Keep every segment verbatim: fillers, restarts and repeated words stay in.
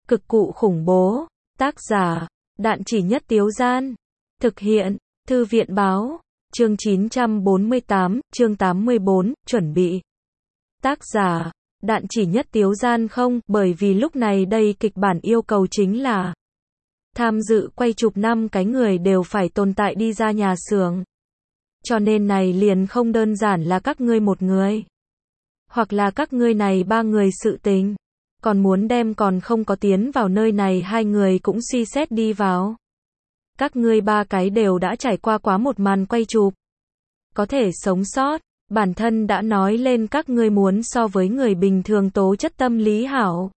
Cực cụ khủng bố. Tác giả, Đạn Chỉ Nhất Tiếu Gian. Thực hiện, Thư viện báo. Chương chín trăm bốn mươi tám, chương tám mươi bốn, chuẩn bị. Tác giả, Đạn Chỉ Nhất Tiếu Gian không, bởi vì lúc này đây kịch bản yêu cầu chính là tham dự quay chụp năm cái người đều phải tồn tại đi ra nhà xưởng. Cho nên này liền không đơn giản là các ngươi một người. Hoặc là các ngươi này ba người sự tình. Còn muốn đem còn không có tiến vào nơi này hai người cũng suy xét đi vào. Các ngươi ba cái đều đã trải qua quá một màn quay chụp. Có thể sống sót, bản thân đã nói lên các ngươi muốn so với người bình thường tố chất tâm lý hảo.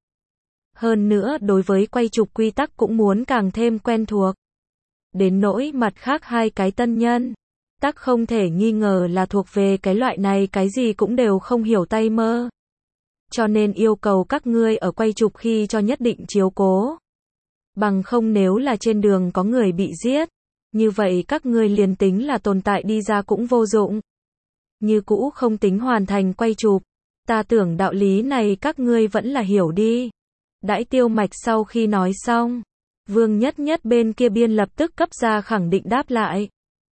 Hơn nữa đối với quay chụp quy tắc cũng muốn càng thêm quen thuộc. Đến nỗi mặt khác hai cái tân nhân, tắc không thể nghi ngờ là thuộc về cái loại này cái gì cũng đều không hiểu tay mơ. Cho nên yêu cầu các ngươi ở quay chụp khi cho nhất định chiếu cố. Bằng không nếu là trên đường có người bị giết, như vậy các ngươi liền tính là tồn tại đi ra cũng vô dụng. Như cũ không tính hoàn thành quay chụp. Ta tưởng đạo lý này các ngươi vẫn là hiểu đi. Đãi Tiêu Mạch sau khi nói xong, Vương Nhất Nhất bên kia biên lập tức cấp ra khẳng định đáp lại.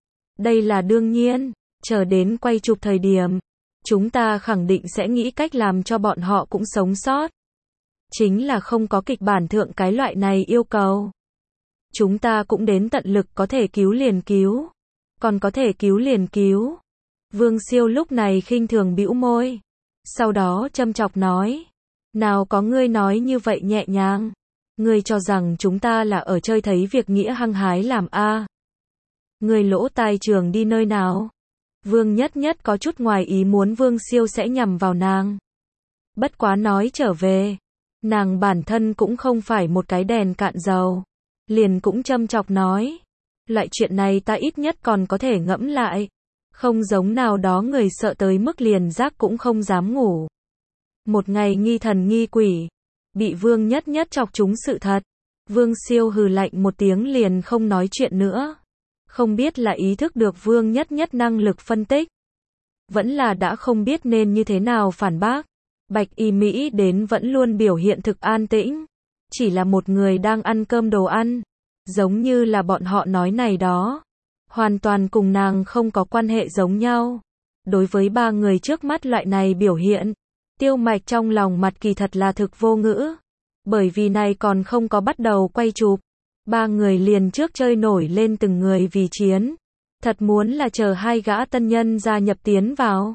Đây là đương nhiên, chờ đến quay chụp thời điểm, chúng ta khẳng định sẽ nghĩ cách làm cho bọn họ cũng sống sót. Chính là không có kịch bản thượng cái loại này yêu cầu. Chúng ta cũng đến tận lực có thể cứu liền cứu. Còn có thể cứu liền cứu. Vương Siêu lúc này khinh thường bĩu môi. Sau đó châm chọc nói. Nào có ngươi nói như vậy nhẹ nhàng. Ngươi cho rằng chúng ta là ở chơi thấy việc nghĩa hăng hái làm a? Ngươi lỗ tai trường đi nơi nào? Vương Nhất Nhất có chút ngoài ý muốn Vương Siêu sẽ nhằm vào nàng. Bất quá nói trở về. Nàng bản thân cũng không phải một cái đèn cạn dầu. Liền cũng châm chọc nói. Loại chuyện này ta ít nhất còn có thể ngẫm lại. Không giống nào đó người sợ tới mức liền giấc cũng không dám ngủ. Một ngày nghi thần nghi quỷ. Bị Vương Nhất Nhất chọc trúng sự thật. Vương Siêu hừ lạnh một tiếng liền không nói chuyện nữa. Không biết là ý thức được Vương Nhất Nhất năng lực phân tích. Vẫn là đã không biết nên như thế nào phản bác. Bạch Y Mỹ đến vẫn luôn biểu hiện thực an tĩnh. Chỉ là một người đang ăn cơm đồ ăn. Giống như là bọn họ nói này đó. Hoàn toàn cùng nàng không có quan hệ giống nhau. Đối với ba người trước mắt loại này biểu hiện. Tiêu Mạch trong lòng mặt kỳ thật là thực vô ngữ. Bởi vì này còn không có bắt đầu quay chụp. Ba người liền trước chơi nổi lên từng người vì chiến. Thật muốn là chờ hai gã tân nhân gia nhập tiến vào.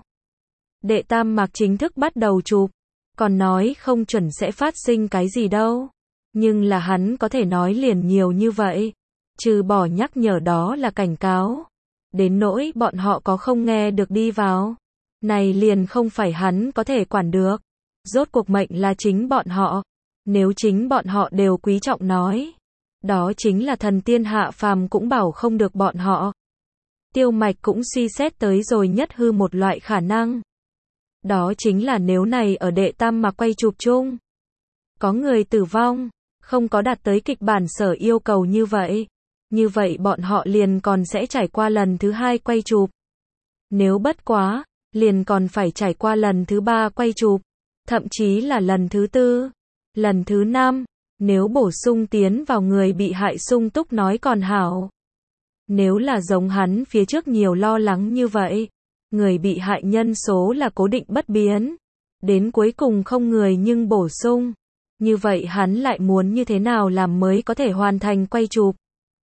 Đệ tam mạc chính thức bắt đầu chụp. Còn nói không chuẩn sẽ phát sinh cái gì đâu. Nhưng là hắn có thể nói liền nhiều như vậy. Trừ bỏ nhắc nhở đó là cảnh cáo. Đến nỗi bọn họ có không nghe được đi vào. Này liền không phải hắn có thể quản được. Rốt cuộc mệnh là chính bọn họ. Nếu chính bọn họ đều quý trọng nói. Đó chính là thần tiên hạ phàm cũng bảo không được bọn họ. Tiêu Mạch cũng suy xét tới rồi nhất hư một loại khả năng. Đó chính là nếu này ở đệ tam mà quay chụp chung. Có người tử vong, không có đạt tới kịch bản sở yêu cầu như vậy. Như vậy bọn họ liền còn sẽ trải qua lần thứ hai quay chụp. Nếu bất quá, liền còn phải trải qua lần thứ ba quay chụp. Thậm chí là lần thứ tư, lần thứ năm. Nếu bổ sung tiến vào người bị hại sung túc nói còn hảo. Nếu là giống hắn phía trước nhiều lo lắng như vậy. Người bị hại nhân số là cố định bất biến. Đến cuối cùng không người nhưng bổ sung. Như vậy hắn lại muốn như thế nào làm mới có thể hoàn thành quay chụp.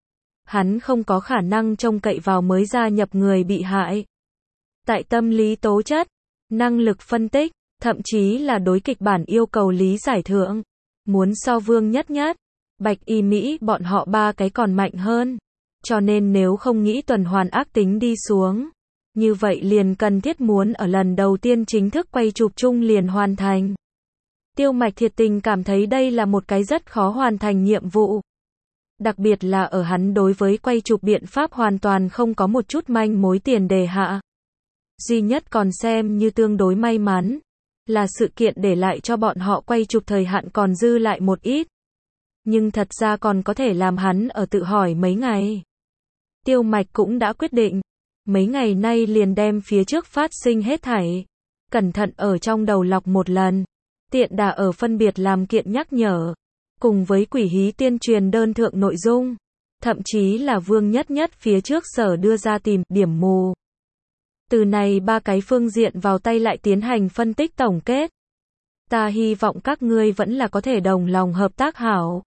Hắn không có khả năng trông cậy vào mới gia nhập người bị hại. Tại tâm lý tố chất, năng lực phân tích, thậm chí là đối kịch bản yêu cầu lý giải thượng. Muốn so Vương Nhất Nhất, Bạch Y Mỹ bọn họ ba cái còn mạnh hơn. Cho nên nếu không nghĩ tuần hoàn ác tính đi xuống. Như vậy liền cần thiết muốn ở lần đầu tiên chính thức quay chụp chung liền hoàn thành. Tiêu Mạch thiệt tình cảm thấy đây là một cái rất khó hoàn thành nhiệm vụ. Đặc biệt là ở hắn đối với quay chụp biện pháp hoàn toàn không có một chút manh mối tiền đề hạ. Duy nhất còn xem như tương đối may mắn. Là sự kiện để lại cho bọn họ quay chụp thời hạn còn dư lại một ít. Nhưng thật ra còn có thể làm hắn ở tự hỏi mấy ngày. Tiêu Mạch cũng đã quyết định. Mấy ngày nay liền đem phía trước phát sinh hết thảy. Cẩn thận ở trong đầu lọc một lần. Tiện đà ở phân biệt làm kiện nhắc nhở. cùng với quỷ hí tiên truyền đơn thượng nội dung, thậm chí là Vương Nhất Nhất phía trước sở đưa ra tìm điểm mù. Từ này ba cái phương diện vào tay lại tiến hành phân tích tổng kết. Ta hy vọng các ngươi vẫn là có thể đồng lòng hợp tác hảo.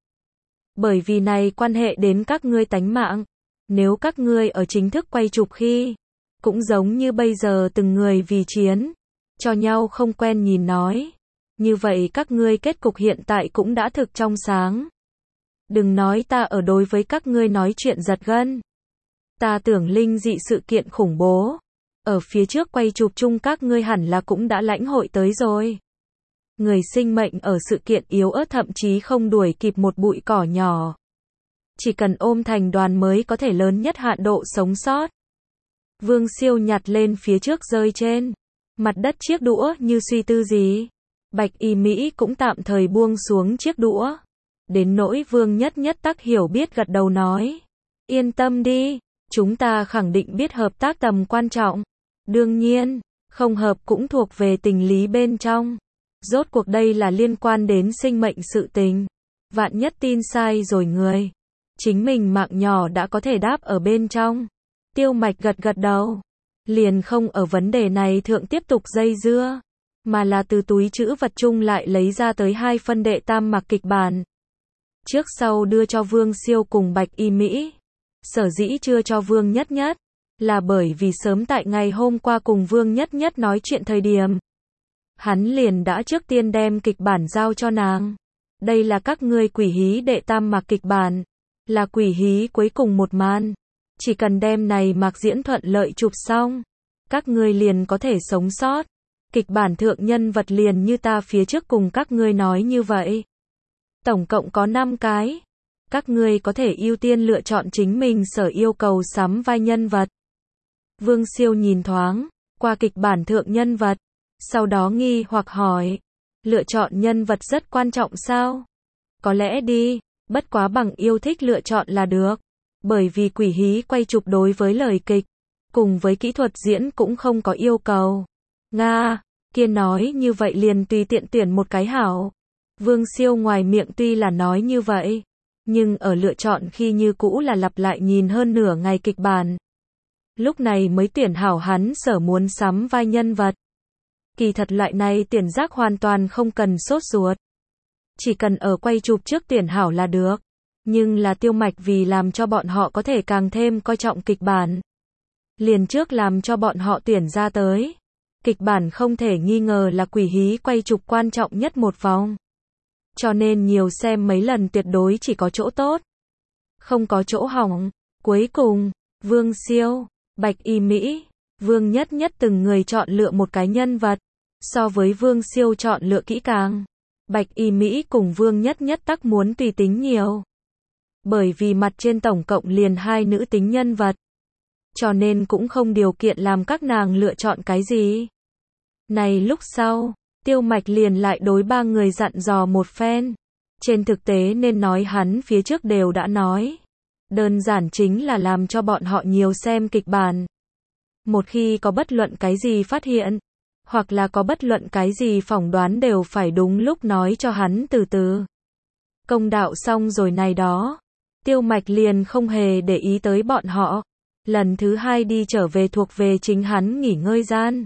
Bởi vì này quan hệ đến các ngươi tánh mạng. Nếu các ngươi ở chính thức quay chụp khi, cũng giống như bây giờ từng người vì chiến, cho nhau không quen nhìn nói. Như vậy các ngươi kết cục hiện tại cũng đã thực trong sáng. Đừng nói ta ở đối với các ngươi nói chuyện giật gân. Ta tưởng linh dị sự kiện khủng bố. Ở phía trước quay chụp chung các ngươi hẳn là cũng đã lãnh hội tới rồi. Người sinh mệnh ở sự kiện yếu ớt thậm chí không đuổi kịp một bụi cỏ nhỏ. Chỉ cần ôm thành đoàn mới có thể lớn nhất hạn độ sống sót. Vương Siêu nhặt lên phía trước rơi trên mặt đất chiếc đũa như suy tư gì. Bạch Y Mỹ cũng tạm thời buông xuống chiếc đũa. Đến nỗi Vương Nhất Nhất tắc hiểu biết gật đầu nói. Yên tâm đi, chúng ta khẳng định biết hợp tác tầm quan trọng. Đương nhiên, không hợp cũng thuộc về tình lý bên trong. Rốt cuộc đây là liên quan đến sinh mệnh sự tình. Vạn nhất tin sai rồi người. Chính mình mạng nhỏ đã có thể đáp ở bên trong. Tiêu Mạch gật gật đầu. Liền không ở vấn đề này thượng tiếp tục dây dưa. Mà là từ túi trữ vật chung lại lấy ra tới hai phân đệ tam mặc kịch bản. Trước sau đưa cho Vương Siêu cùng Bạch Y Mỹ. Sở dĩ chưa cho Vương Nhất Nhất. Là bởi vì sớm tại ngày hôm qua cùng Vương Nhất Nhất nói chuyện thời điểm. Hắn liền đã trước tiên đem kịch bản giao cho nàng. Đây là các ngươi quỷ hí đệ tam mặc kịch bản. Là quỷ hí cuối cùng một màn. Chỉ cần đem này mặc diễn thuận lợi chụp xong. Các ngươi liền có thể sống sót. Kịch bản thượng nhân vật liền như ta phía trước cùng các ngươi nói như vậy. Tổng cộng có năm cái. Các ngươi có thể ưu tiên lựa chọn chính mình sở yêu cầu sắm vai nhân vật. Vương Siêu nhìn thoáng qua kịch bản thượng nhân vật. Sau đó nghi hoặc hỏi. Lựa chọn nhân vật rất quan trọng sao? Có lẽ đi. Bất quá bằng yêu thích lựa chọn là được. Bởi vì quỷ hí quay chụp đối với lời kịch. Cùng với kỹ thuật diễn cũng không có yêu cầu. Nga, kia nói như vậy liền tùy tiện tuyển một cái hảo. Vương Siêu ngoài miệng tuy là nói như vậy. Nhưng ở lựa chọn khi như cũ là lặp lại nhìn hơn nửa ngày kịch bản. Lúc này mới tuyển hảo hắn sở muốn sắm vai nhân vật. Kỳ thật loại này tuyển giác hoàn toàn không cần sốt ruột. Chỉ cần ở quay chụp trước tuyển hảo là được. Nhưng là Tiêu Mạch vì làm cho bọn họ có thể càng thêm coi trọng kịch bản. Liền trước làm cho bọn họ tuyển ra tới. Kịch bản không thể nghi ngờ là quỷ hí quay chụp quan trọng nhất một vòng. Cho nên nhiều xem mấy lần tuyệt đối chỉ có chỗ tốt. Không có chỗ hỏng. Cuối cùng, Vương Siêu, Bạch Y Mỹ, Vương Nhất Nhất từng người chọn lựa một cái nhân vật. So với Vương Siêu chọn lựa kỹ càng. Bạch Y Mỹ cùng Vương Nhất Nhất tắc muốn tùy tính nhiều. Bởi vì mặt trên tổng cộng liền hai nữ tính nhân vật. Cho nên cũng không điều kiện làm các nàng lựa chọn cái gì. Này lúc sau, Tiêu Mạch liền lại đối ba người dặn dò một phen. Trên thực tế nên nói hắn phía trước đều đã nói. Đơn giản chính là làm cho bọn họ nhiều xem kịch bản. Một khi có bất luận cái gì phát hiện, hoặc là có bất luận cái gì phỏng đoán đều phải đúng lúc nói cho hắn từ từ. Công đạo xong rồi này đó. Tiêu Mạch liền không hề để ý tới bọn họ. Lần thứ hai đi trở về thuộc về chính hắn nghỉ ngơi gian.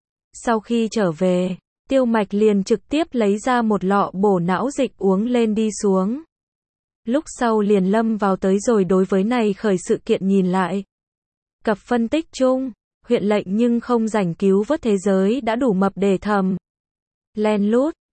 Sau khi trở về, Tiêu Mạch liền trực tiếp lấy ra một lọ bổ não dịch uống lên đi xuống. Lúc sau liền lâm vào tới rồi đối với này khởi sự kiện nhìn lại. Cặp phân tích chung, huyện lệnh nhưng không rảnh cứu vớt thế giới đã đủ mập để thầm. Len lút,